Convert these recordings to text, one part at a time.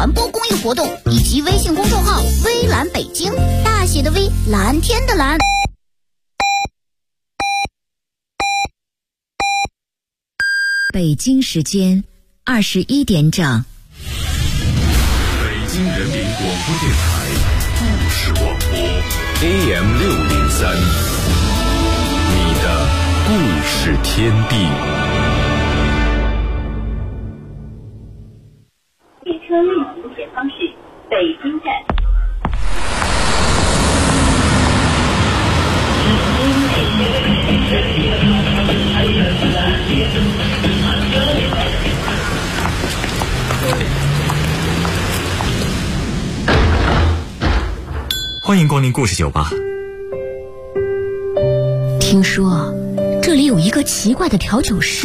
传播公益活动以及微信公众号微蓝北京，大写的微，蓝天的蓝。 北京时间21点整。 北京人民广播电台故事广播 AM603， 你的故事天地。 列车运行前方是北京站。 欢迎光临故事酒吧。 听说这里有一个奇怪的调酒师，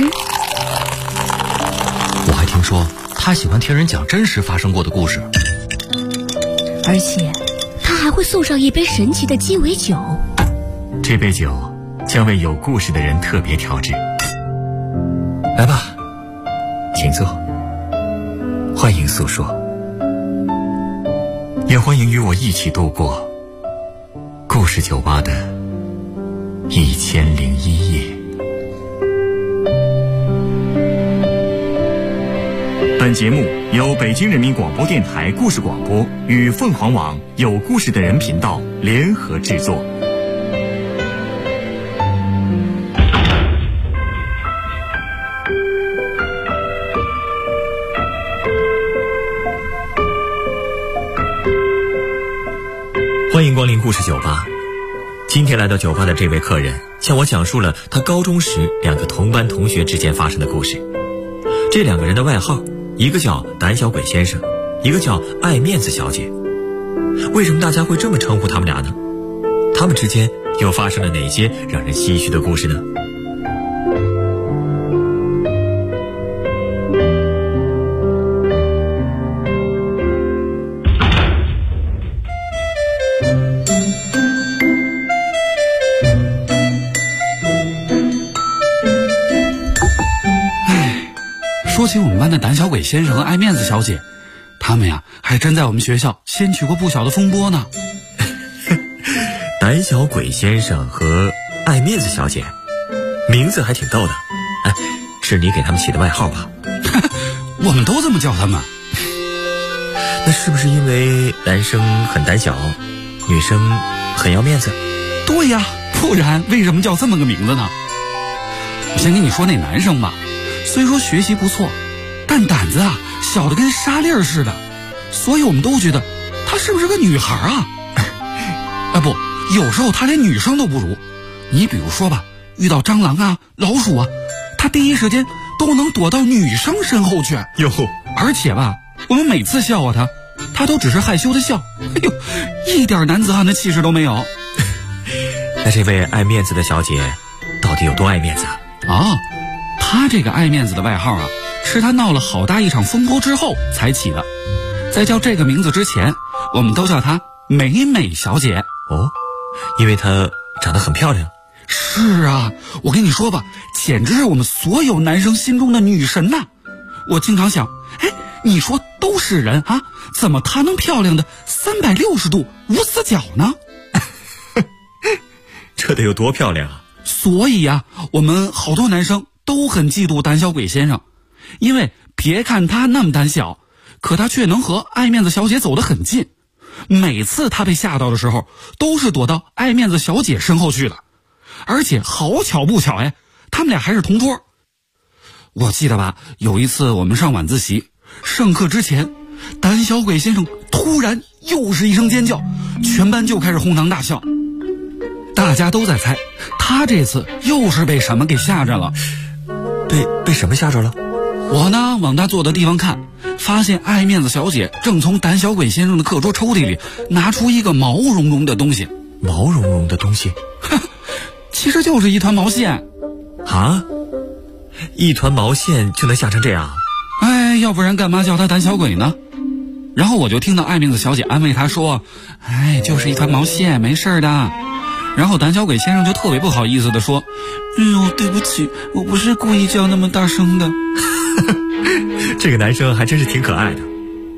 我还听说他喜欢听人讲真实发生过的故事， 而且他还会送上一杯神奇的鸡尾酒。 这杯酒将为有故事的人特别调制。来吧，请坐，欢迎诉说，也欢迎与我一起度过故事酒吧的1001夜。本节目由北京人民广播电台故事广播与凤凰网有故事的人频道联合制作。欢迎光临故事酒吧。今天来到酒吧的这位客人向我讲述了他高中时2个同班同学之间发生的故事。这2个人的外号，一个叫胆小鬼先生，一个叫爱面子小姐。为什么大家会这么称呼他们俩呢？他们之间又发生了哪些让人唏嘘的故事呢？ 说起我们班的胆小鬼先生和爱面子小姐，他们呀还真在我们学校掀起过不小的风波呢。 胆小鬼先生和爱面子小姐，名字还挺逗的。哎，是你给他们起的外号吧？ 我们都这么叫他们。 那是不是因为男生很胆小，女生很要面子？ 对呀，不然为什么叫这么个名字呢？我先跟你说那男生吧，虽说学习不错，但胆子啊小的跟沙粒儿似的，所以我们都觉得她是不是个女孩啊？不，有时候她连女生都不如。你比如说吧，遇到蟑螂啊、老鼠啊，她第一时间都能躲到女生身后去。 哟， 而且吧，我们每次笑话她，她都只是害羞的笑，哎呦，一点男子汉的气势都没有。 那这位爱面子的小姐到底有多爱面子啊？ 她这个爱面子的外号啊，是她闹了好大一场风波之后才起的。在叫这个名字之前，我们都叫她美美小姐。 哦，因为她长得很漂亮。 是啊，我跟你说吧，简直是我们所有男生心中的女神呐。我经常想，哎，你说都是人啊，怎么她能漂亮的360度无死角呢？ 这得有多漂亮啊！ 所以呀，我们好多男生都很嫉妒胆小鬼先生，因为别看他那么胆小，可他却能和爱面子小姐走得很近。每次他被吓到的时候，都是躲到爱面子小姐身后去了。而且好巧不巧哎，他们俩还是同桌。我记得吧，有一次我们上晚自习，上课之前，胆小鬼先生突然又是一声尖叫，全班就开始哄堂大笑。大家都在猜，他这次又是被什么给吓着了。 被什么吓着了？ 我呢往他坐的地方看，发现爱面子小姐正从胆小鬼先生的课桌抽屉里拿出一个毛茸茸的东西。 毛茸茸的东西？ 其实就是一团毛线。 啊？一团毛线就能吓成这样？ 哎，要不然干嘛叫他胆小鬼呢？然后我就听到爱面子小姐安慰他说，哎，就是一团毛线，没事的。然后胆小鬼先生就特别不好意思地说，对不起，我不是故意叫那么大声的。 这个男生还真是挺可爱的。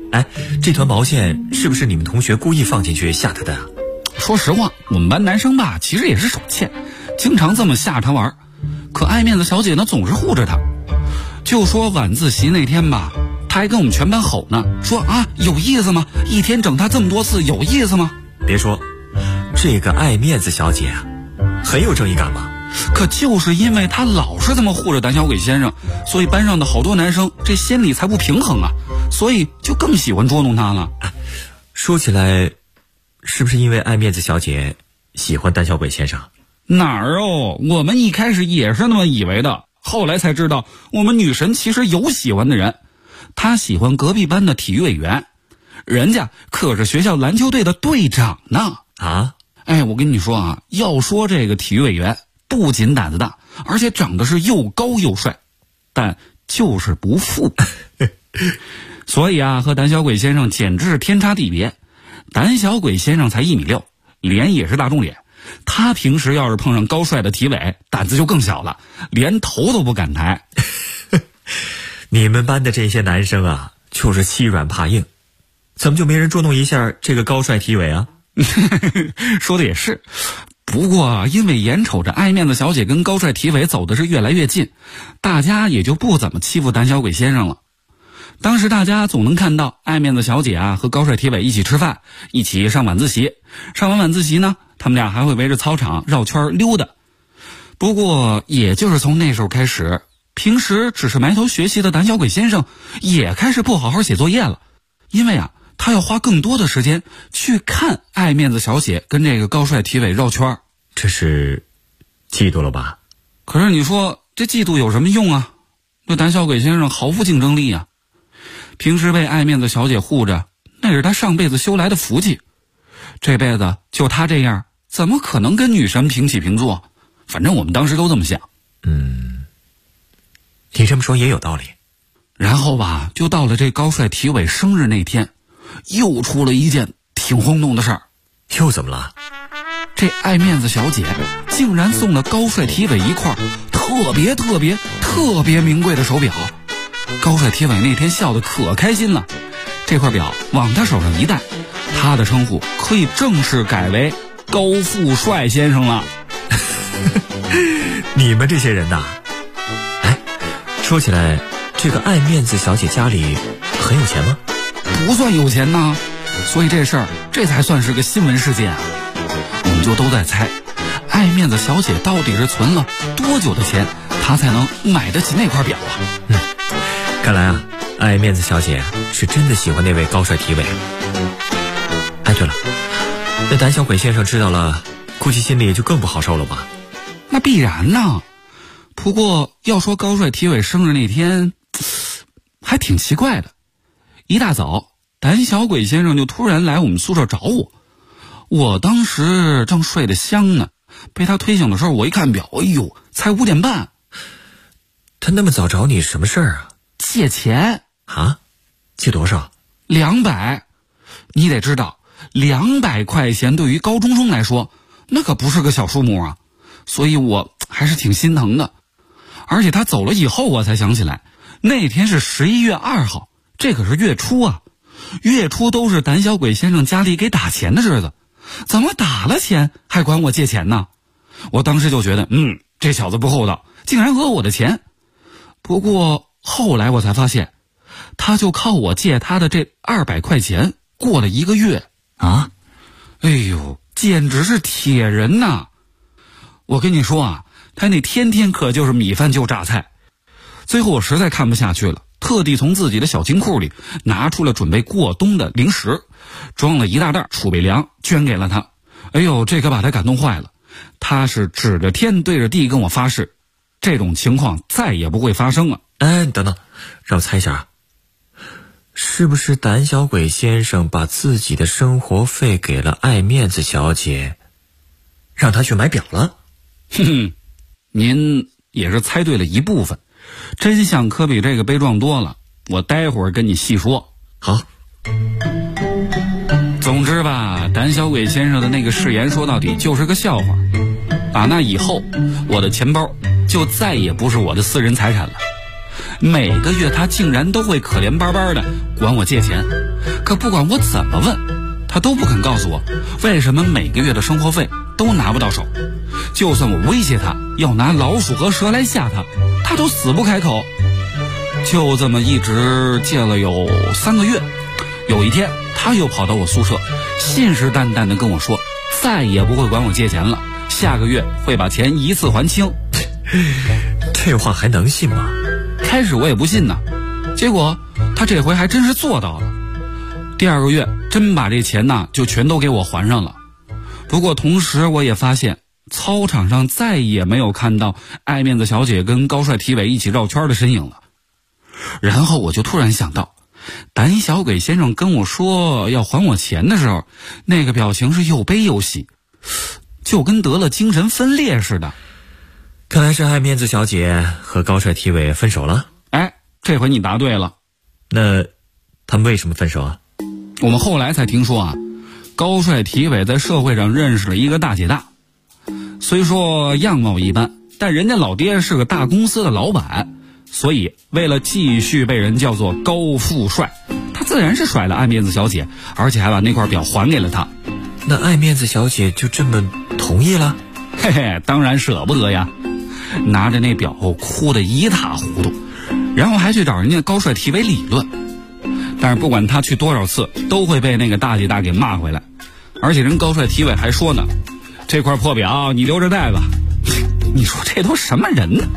哎，这团毛线是不是你们同学故意放进去吓他的啊？ 说实话，我们班男生吧，其实也是手欠，经常这么吓他玩。可爱面子小姐呢，总是护着他。就说晚自习那天吧，他还跟我们全班吼呢，说啊，有意思吗？一天整他这么多次，有意思吗？ 别说，这个爱面子小姐啊，很有正义感嘛。 可就是因为他老是这么护着胆小鬼先生，所以班上的好多男生这心理才不平衡啊，所以就更喜欢捉弄他了。 说起来，是不是因为爱面子小姐喜欢胆小鬼先生？ 哪儿哦，我们一开始也是那么以为的，后来才知道我们女神其实有喜欢的人。她喜欢隔壁班的体育委员，人家可是学校篮球队的队长呢。 啊？ 哎，我跟你说啊，要说这个体育委员不仅胆子大，而且长得是又高又帅，但就是不富。所以啊，和胆小鬼先生简直是天差地别。胆小鬼先生才1.6米，脸也是大众脸。他平时要是碰上高帅的体委，胆子就更小了，连头都不敢抬。 你们班的这些男生啊，就是欺软怕硬，怎么就没人捉弄一下这个高帅体委啊？ 说的也是。不过因为眼瞅着爱面子小姐跟高帅体委走的是越来越近，大家也就不怎么欺负胆小鬼先生了。当时大家总能看到爱面子小姐啊和高帅体委一起吃饭，一起上晚自习。上完晚自习呢，他们俩还会围着操场绕圈溜达。不过也就是从那时候开始，平时只是埋头学习的胆小鬼先生也开始不好好写作业了。因为啊，他要花更多的时间去看爱面子小姐跟这个高帅体委绕圈。 这是嫉妒了吧？ 可是你说这嫉妒有什么用啊？对胆小鬼先生毫无竞争力啊。平时被爱面子小姐护着，那是他上辈子修来的福气。这辈子就他这样，怎么可能跟女神平起平坐？反正我们当时都这么想。 你这么说也有道理。 然后吧，就到了这高帅体委生日那天，又出了一件挺轰动的事儿。 又怎么了？ 这爱面子小姐竟然送了高帅体委一块特别名贵的手表。高帅体委那天笑得可开心了，这块表往他手上一戴，他的称呼可以正式改为高富帅先生了。 你们这些人呐，哎，说起来，这个爱面子小姐家里很有钱吗？ 不算有钱呢，所以这事儿这才算是个新闻事件啊。我们就都在猜，爱面子小姐到底是存了多久的钱，她才能买得起那块表啊？ 看来啊，爱面子小姐是真的喜欢那位高帅体委。哎，对了，那胆小鬼先生知道了，估计心里就更不好受了吧？ 那必然呢。不过要说高帅体委生日那天，还挺奇怪的。一大早，胆小鬼先生就突然来我们宿舍找我。我当时正睡得香呢，被他推醒的时候，我一看表，哎呦，才5点半。 他那么早找你什么事儿啊？ 借钱啊？借多少 ？200。你得知道，200块钱对于高中生来说，那可不是个小数目啊。所以我还是挺心疼的。而且他走了以后，我才想起来，那天是11月2号，这可是月初啊。月初都是胆小鬼先生家里给打钱的日子，怎么打了钱还管我借钱呢？我当时就觉得，这小子不厚道，竟然讹我的钱。不过后来我才发现，他就靠我借他的这200块钱过了1个月啊！ 哎呦，简直是铁人呐！我跟你说啊，他那天天可就是米饭就榨菜。最后我实在看不下去了，特地从自己的小金库里拿出了准备过冬的零食，装了一大袋储备粮，捐给了他。哎呦，这可把他感动坏了。他是指着天对着地跟我发誓，这种情况再也不会发生了。 哎，等等，让我猜一下，是不是胆小鬼先生把自己的生活费给了爱面子小姐，让她去买表了？ 您也是猜对了一部分，真相可比这个悲壮多了，我待会儿跟你细说。 好。 总之吧，胆小鬼先生的那个誓言说到底就是个笑话。打那以后，我的钱包就再也不是我的私人财产了。每个月他竟然都会可怜巴巴的管我借钱， 可不管我怎么问，他都不肯告诉我为什么每个月的生活费都拿不到手。就算我威胁他要拿老鼠和蛇来吓他，他都死不开口。就这么一直借了有3个月，有一天他又跑到我宿舍，信誓旦旦地跟我说再也不会管我借钱了，下个月会把钱一次还清。 这话还能信吗？ 开始我也不信呢，结果他这回还真是做到了。第2个月真把这钱呢就全都给我还上了。不过同时我也发现操场上再也没有看到爱面子小姐跟高帅体委一起绕圈的身影了。然后我就突然想到，胆小鬼先生跟我说要还我钱的时候，那个表情是又悲又喜，就跟得了精神分裂似的。 看来是爱面子小姐和高帅体委分手了。 哎，这回你答对了。 那他们为什么分手啊？ 我们后来才听说啊，高帅体委在社会上认识了一个大姐大，虽说样貌一般，但人家老爹是个大公司的老板，所以为了继续被人叫做高富帅，他自然是甩了爱面子小姐，而且还把那块表还给了他。 那爱面子小姐就这么同意了？ 嘿嘿，当然舍不得呀，拿着那表哭得一塌糊涂，然后还去找人家高帅体委理论。但是不管他去多少次，都会被那个大姐大给骂回来，而且人高帅体委还说呢，这块破表你留着带吧。你说这都什么人呢？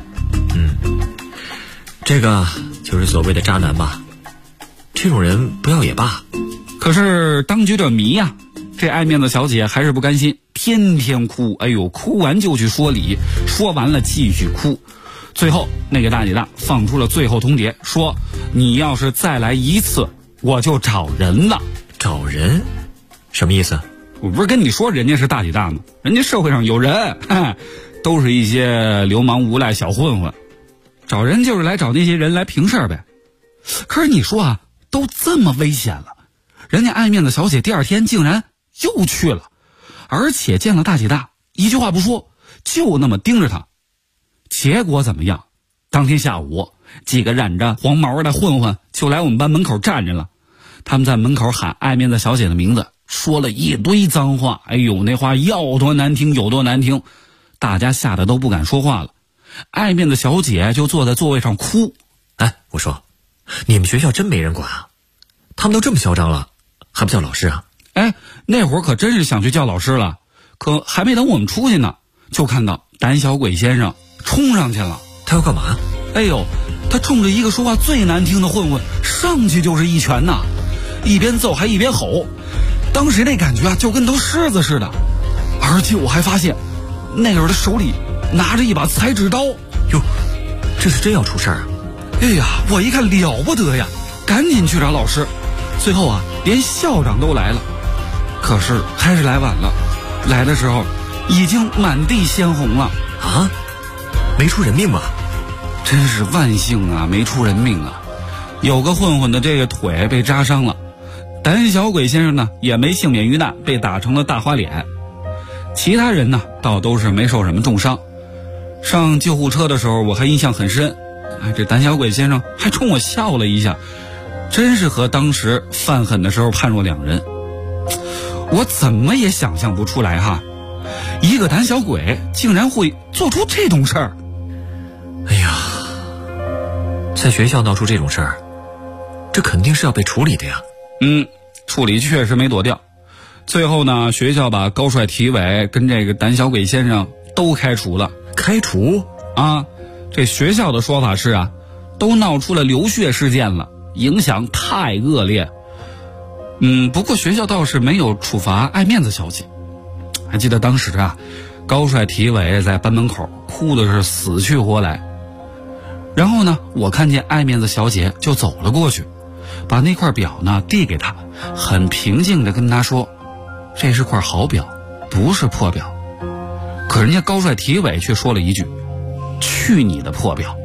这个就是所谓的渣男吧，这种人不要也罢。 可是当局者迷呀，这爱面子小姐还是不甘心，天天哭，哎呦，哭完就去说理，说完了继续哭。最后那个大姐大放出了最后通牒，说你要是再来一次，我就找人了。 找人？什么意思？ 我不是跟你说人家是大姐大吗？人家社会上有人，都是一些流氓无赖小混混，找人就是来找那些人来平事儿呗。可是你说啊，都这么危险了，人家爱面子小姐第2天竟然又去了，而且见了大姐大一句话不说，就那么盯着他。结果怎么样？当天下午，几个染着黄毛的混混就来我们班门口站着了。他们在门口喊爱面子小姐的名字，说了一堆脏话，哎呦，那话要多难听有多难听，大家吓得都不敢说话了。爱面子小姐就坐在座位上哭。 哎，我说，你们学校真没人管啊？他们都这么嚣张了，还不叫老师啊？ 哎，那会儿可真是想去叫老师了，可还没等我们出去呢，就看到胆小鬼先生冲上去了。 他要干嘛？ 哎呦，他冲着一个说话最难听的混混上去就是一拳呐，一边揍还一边吼。当时那感觉啊，就跟头狮子似的。而且我还发现那个人的手里拿着一把裁纸刀。 哟，这是真要出事儿啊！ 哎呀，我一看了不得呀，赶紧去找老师。最后啊，连校长都来了，可是还是来晚了。来的时候已经满地鲜红了。 啊？没出人命吧？ 真是万幸啊，没出人命啊。有个混混的这个腿被扎伤了，胆小鬼先生呢也没幸免于难，被打成了大花脸。其他人呢倒都是没受什么重伤。上救护车的时候我还印象很深，这胆小鬼先生还冲我笑了一下，真是和当时犯狠的时候判若两人。我怎么也想象不出来哈，一个胆小鬼竟然会做出这种事儿。 哎呀，在学校闹出这种事儿，这肯定是要被处理的呀。 处理确实没躲掉。最后呢，学校把高帅体委跟这个胆小鬼先生都开除了。 开除？ 啊，这学校的说法是啊，都闹出了流血事件了，影响太恶劣。不过学校倒是没有处罚爱面子小姐。还记得当时啊，高帅体委在班门口哭的是死去活来。然后呢，我看见爱面子小姐就走了过去，把那块表呢递给他，很平静地跟他说，这是块好表，不是破表。可人家高帅体委却说了一句，去你的破表。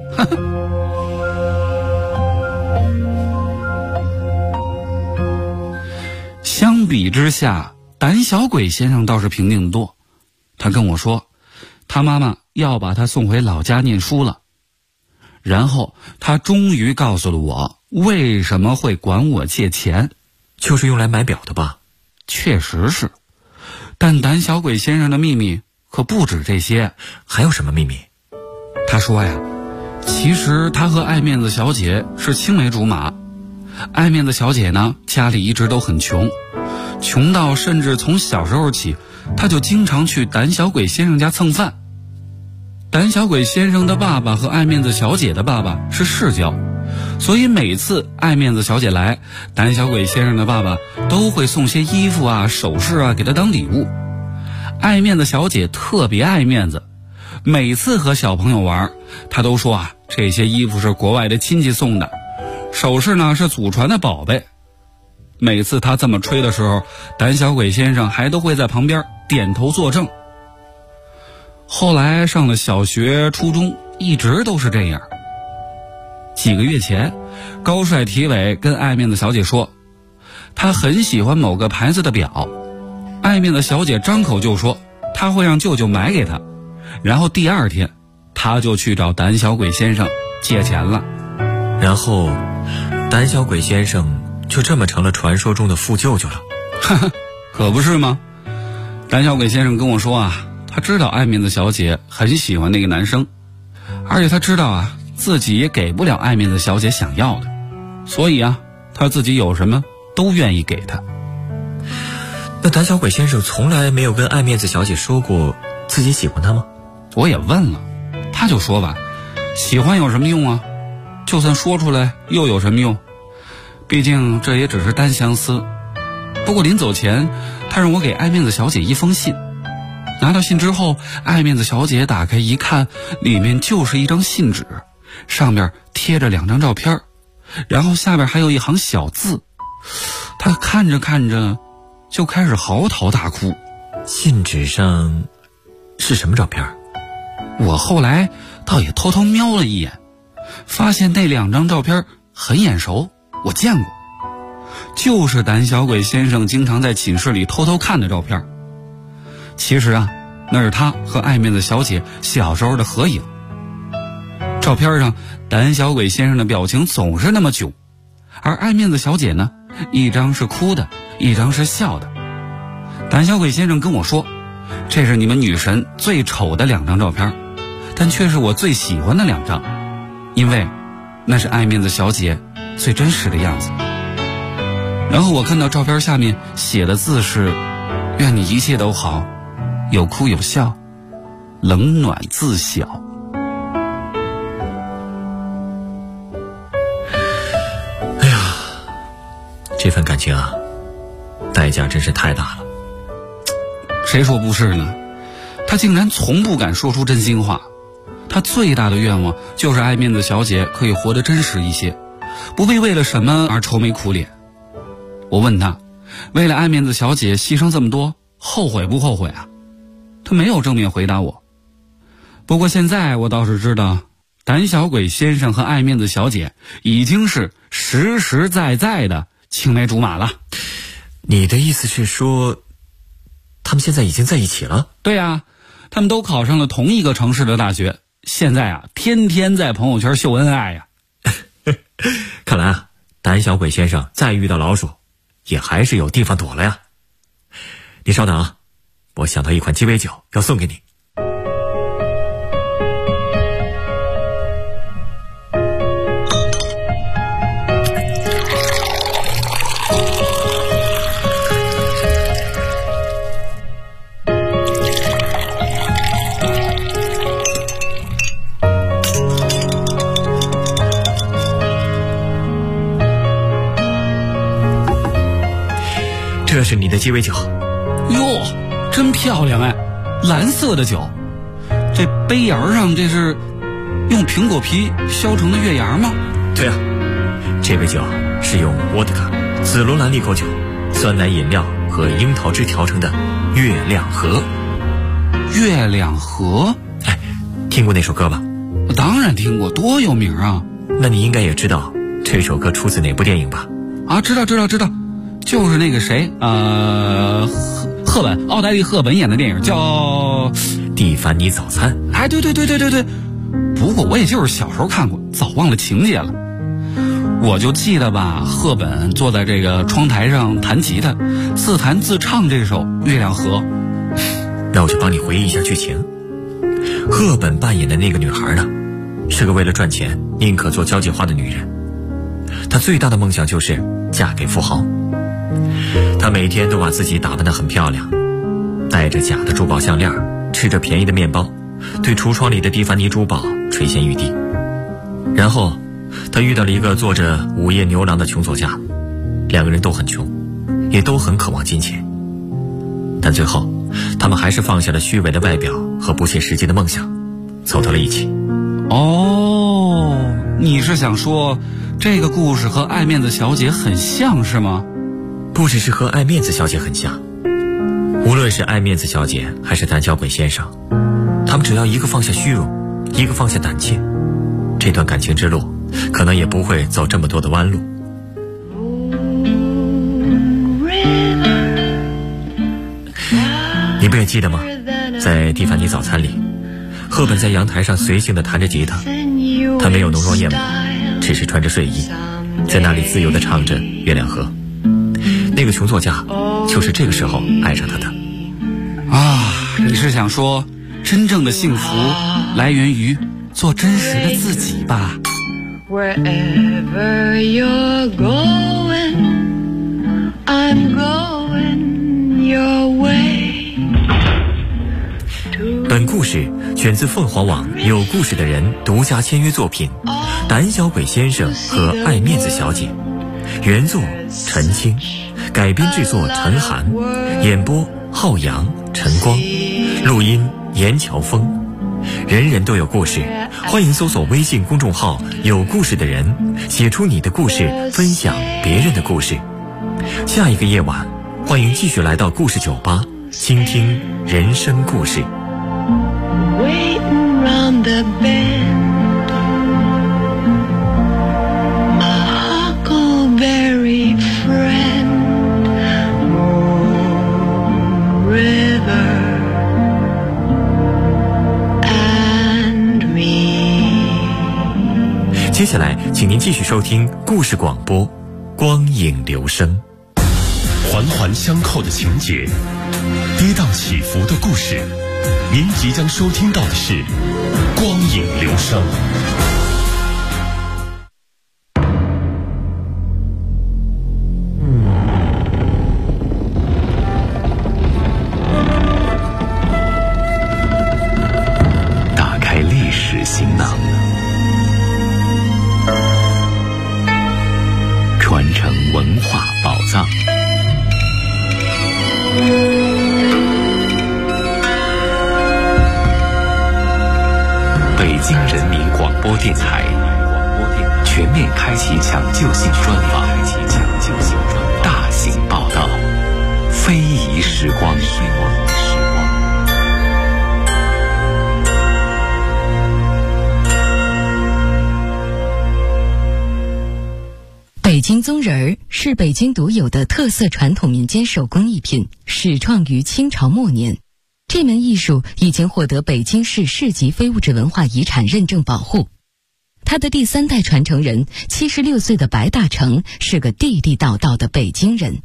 相比之下，胆小鬼先生倒是平静得多。他跟我说，他妈妈要把他送回老家念书了。然后他终于告诉了我为什么会管我借钱。 就是用来买表的吧？ 确实是，但胆小鬼先生的秘密可不止这些。 还有什么秘密？ 他说呀，其实他和爱面子小姐是青梅竹马。爱面子小姐呢，家里一直都很穷，穷到甚至从小时候起，他就经常去胆小鬼先生家蹭饭。胆小鬼先生的爸爸和爱面子小姐的爸爸是世交，所以每次爱面子小姐来，胆小鬼先生的爸爸都会送些衣服啊、首饰啊给她当礼物。爱面子小姐特别爱面子，每次和小朋友玩，她都说啊，这些衣服是国外的亲戚送的，首饰呢是祖传的宝贝。每次她这么吹的时候，胆小鬼先生还都会在旁边点头作证。后来上了小学、初中，一直都是这样。几个月前，高帅体委跟爱面子小姐说，他很喜欢某个牌子的表。爱面子小姐张口就说，他会让舅舅买给他。然后第二天，他就去找胆小鬼先生借钱了。 然后，胆小鬼先生就这么成了传说中的富舅舅了。 哈哈，可不是吗？胆小鬼先生跟我说啊，他知道爱面子小姐很喜欢那个男生，而且他知道啊，自己也给不了爱面子小姐想要的，所以啊，他自己有什么都愿意给他。 那胆小鬼先生从来没有跟爱面子小姐说过自己喜欢她吗？ 我也问了，他就说吧，喜欢有什么用啊？就算说出来又有什么用？毕竟这也只是单相思。不过临走前，他让我给爱面子小姐一封信。拿到信之后，爱面子小姐打开一看，里面就是一张信纸，上面贴着2张照片，然后下边还有一行小字。她看着看着就开始嚎啕大哭。 信纸上是什么照片？ 我后来倒也偷偷瞄了一眼，发现那2张照片很眼熟，我见过，就是胆小鬼先生经常在寝室里偷偷看的照片。其实啊，那是他和爱面子小姐小时候的合影。照片上，胆小鬼先生的表情总是那么囧，而爱面子小姐呢，一张是哭的，一张是笑的。胆小鬼先生跟我说，这是你们女神最丑的2张照片，但却是我最喜欢的2张，因为那是爱面子小姐最真实的样子。然后我看到照片下面写的字是，愿你一切都好，有哭有笑，冷暖自晓。 哎呀，这份感情啊，代价真是太大了。 谁说不是呢？他竟然从不敢说出真心话。他最大的愿望就是爱面子小姐可以活得真实一些，不必为了什么而愁眉苦脸。我问他，为了爱面子小姐牺牲这么多，后悔不后悔啊？他没有正面回答我。不过现在我倒是知道，胆小鬼先生和爱面子小姐已经是实实在在的青梅竹马了。 你的意思是说，他们现在已经在一起了？ 对啊，他们都考上了同一个城市的大学，现在啊，天天在朋友圈秀恩爱呀。 看来啊，胆小鬼先生再遇到老鼠，也还是有地方躲了呀。你稍等啊，我想到一款鸡尾酒要送给你。这是你的鸡尾酒。 哟，真漂亮哎，蓝色的酒。这杯沿上这是用苹果皮削成的月牙吗？ 对啊，这杯酒是用沃德卡、紫罗兰利口酒、酸奶饮料和樱桃汁调成的月亮河。 月亮河？ 哎，听过那首歌吧？ 当然听过，多有名啊。 那你应该也知道这首歌出自哪部电影吧？ 啊，知道，就是那个谁赫本，奥黛丽·赫本演的电影叫 《蒂凡尼早餐》。 哎，对。不过我也就是小时候看过，早忘了情节了。 我就记得吧，赫本坐在这个窗台上弹吉他，自弹自唱这首《月亮河》。 那我就帮你回忆一下剧情。赫本扮演的那个女孩呢，是个为了赚钱宁可做交际花的女人。她最大的梦想就是嫁给富豪。她每天都把自己打扮得很漂亮，戴着假的珠宝项链，吃着便宜的面包，对橱窗里的蒂凡尼珠宝垂涎欲滴。然后她遇到了一个做着午夜牛郎的穷作家，两个人都很穷，也都很渴望金钱。但最后他们还是放下了虚伪的外表和不切实际的梦想，走到了一起。 哦，你是想说这个故事和爱面子小姐很像是吗？ 不只是和爱面子小姐很像，无论是爱面子小姐还是胆小鬼先生，他们只要一个放下虚荣，一个放下胆怯，这段感情之路可能也不会走这么多的弯路。你不也记得吗？在蒂凡尼早餐里，赫本在阳台上随性地弹着吉他，她没有浓妆艳抹，只是穿着睡衣，在那里自由地唱着《月亮河》。那个穷作家就是这个时候爱上她的。 啊，你是想说真正的幸福来源于做真实的自己吧？ Wherever you're going, I'm going your way. 本故事选自凤凰网有故事的人独家签约作品《胆小鬼先生和爱面子小姐》，原作陈清，改编制作陈寒，演播浩洋、陈光，录音严乔峰。人人都有故事，欢迎搜索微信公众号有故事的人，写出你的故事，分享别人的故事。下一个夜晚，欢迎继续来到故事酒吧，倾听人生故事。 Waiting round the bend, my huckleberry friend, Moon River and me. 接下来请您继续收听故事广播光影留声。 环环相扣的情节，跌宕起伏的故事，您即将收听到的是光影留声。打开历史行囊，传承文化宝藏。北京人民广播电台全面开启抢救性专访，大型报道，非遗时光。 北京宗人儿是北京独有的特色传统民间手工艺品，始创于清朝末年。这门艺术已经获得北京市市级非物质文化遗产认证保护。他的第3代传承人76岁的白大成是个地地道道的北京人。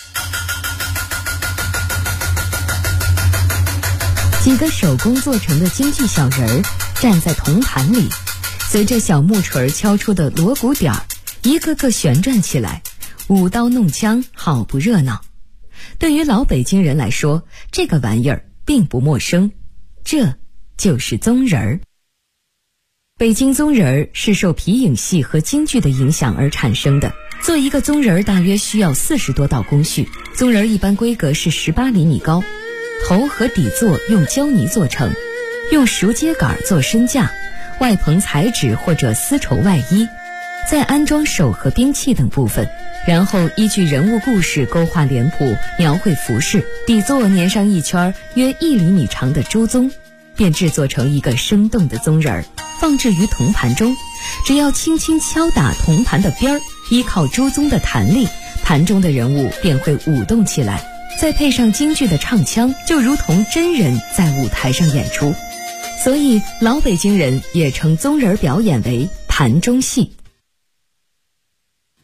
几个手工做成的京剧小人儿站在铜盘里，随着小木锤敲出的锣鼓点儿，一个个旋转起来，舞刀弄枪，好不热闹。对于老北京人来说，这个玩意儿并不陌生，这就是宗人儿。北京宗人儿是受皮影戏和京剧的影响而产生的。做一个宗人儿大约需要40多道工序。宗人儿一般规格是18厘米高，头和底座用胶泥做成，用熟秸秆做身架，外棚彩纸或者丝绸外衣，再安装手和兵器等部分，然后依据人物故事勾画脸谱，描绘服饰，底座粘上一圈约1厘米长的猪鬃，便制作成一个生动的宗人儿，放置于铜盘中。只要轻轻敲打铜盘的边儿，依靠猪鬃的弹力，盘中的人物便会舞动起来，再配上京剧的唱腔，就如同真人在舞台上演出。所以老北京人也称宗人表演为盘中戏。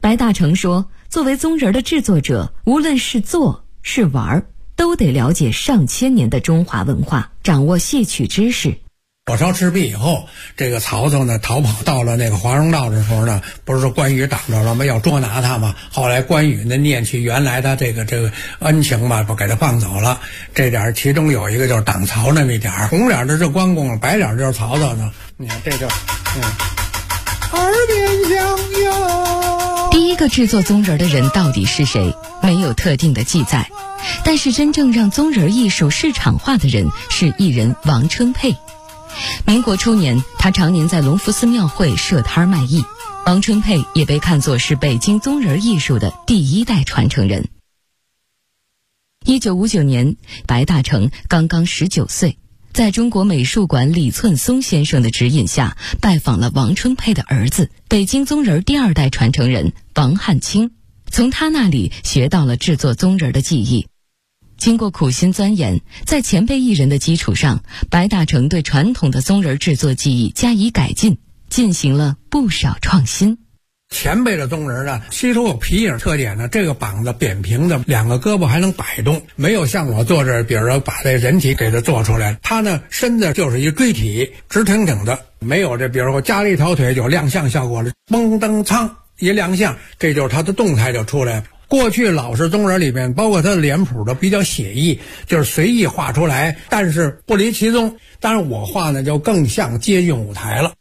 白大成说，作为宗人的制作者，无论是做是玩，都得了解上千年的中华文化，掌握戏曲知识。 火烧赤壁以后，这个曹操呢逃跑到了那个华容道的时候呢，不是说关羽挡着了吗？要捉拿他嘛。后来关羽呢念起原来他这个恩情嘛，不给他放走了。这点其中有一个就是挡曹那么一点，红脸的是关公，白脸就是曹操呢。你看这就耳边响哟。 第一个制作宗人的人到底是谁？没有特定的记载，但是真正让宗人艺术市场化的人是艺人王春佩。民国初年，他常年在隆福寺庙会设摊卖艺。王春佩也被看作是北京宗人艺术的第一代传承人。1959年，白大成刚刚19岁，在中国美术馆李寸松先生的指引下，拜访了王春佩的儿子，北京宗人第二代传承人王汉卿，从他那里学到了制作宗人的技艺。经过苦心钻研，在前辈艺人的基础上，白大成对传统的宗人制作技艺加以改进，进行了不少创新。 前辈的宗人呢，吸收有皮影特点呢，这个膀子扁平的，两个胳膊还能摆动，没有像我做这，比如说把这人体给它做出来，他呢身子就是一锥体，直挺挺的，没有这，比如说加了一条腿就亮相效果了，嘣噔噌一亮相，这就是他的动态就出来了。过去老式宗人里面，包括他的脸谱都比较写意，就是随意画出来，但是不离其宗。当然我画呢就更像接近舞台了。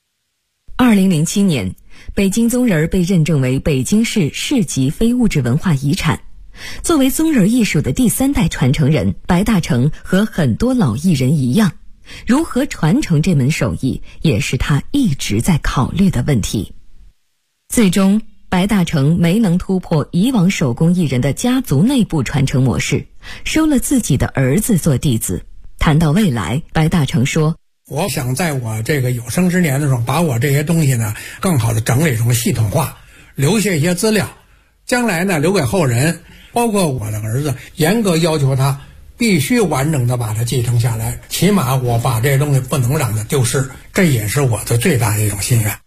2007年，北京宗人被认证为北京市市级非物质文化遗产。作为宗人艺术的第三代传承人，白大成和很多老艺人一样，如何传承这门手艺，也是他一直在考虑的问题。最终，白大成没能突破以往手工艺人的家族内部传承模式，收了自己的儿子做弟子。谈到未来，白大成说， 我想在我这个有生之年的时候，把我这些东西呢更好的整理成系统化，留下一些资料，将来呢留给后人，包括我的儿子，严格要求他必须完整的把它继承下来，起码我把这些东西不能让它丢失，这也是我的最大的一种心愿。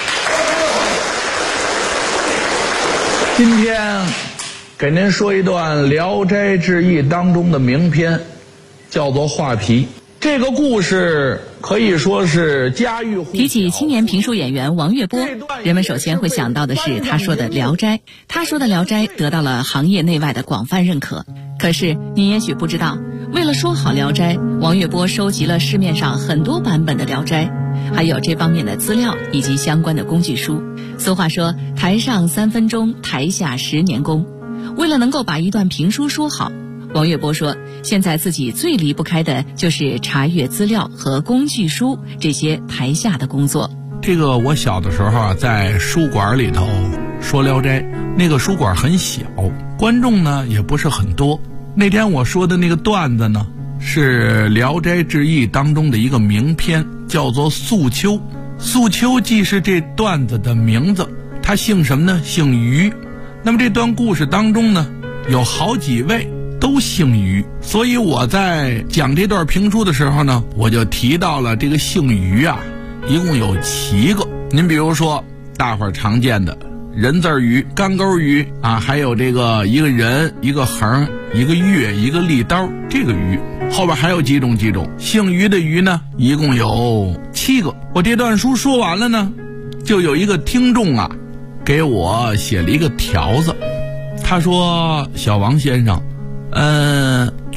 今天给您说一段《聊斋志异》当中的名篇，叫做《画皮》。这个故事可以说是家喻户晓。 提起青年评书演员王月波，人们首先会想到的是他说的《聊斋》。他说的《聊斋》得到了行业内外的广泛认可。可是您也许不知道，为了说好《聊斋》，王月波收集了市面上很多版本的《聊斋》，还有这方面的资料以及相关的工具书。俗话说，台上3分钟，台下10年功。为了能够把一段评书说好，王月波说，现在自己最离不开的就是查阅资料和工具书这些台下的工作。 这个我小的时候啊，在书馆里头说《聊斋》，那个书馆很小，观众呢也不是很多。那天我说的那个段子呢，是《聊斋志异》当中的一个名篇，叫做《素秋》。素秋既是这段子的名字，他姓什么呢？姓于。那么这段故事当中呢，有好几位都姓于，所以我在讲这段评书的时候呢，我就提到了这个姓于啊，一共有7个。您比如说大伙儿常见的人字鱼、干钩鱼啊，还有这个一个人、一个横、一个月、一个利刀，这个鱼后边还有几种姓于的鱼呢，一共有7个。我这段书说完了呢，就有一个听众啊给我写了一个条子，他说：小王先生，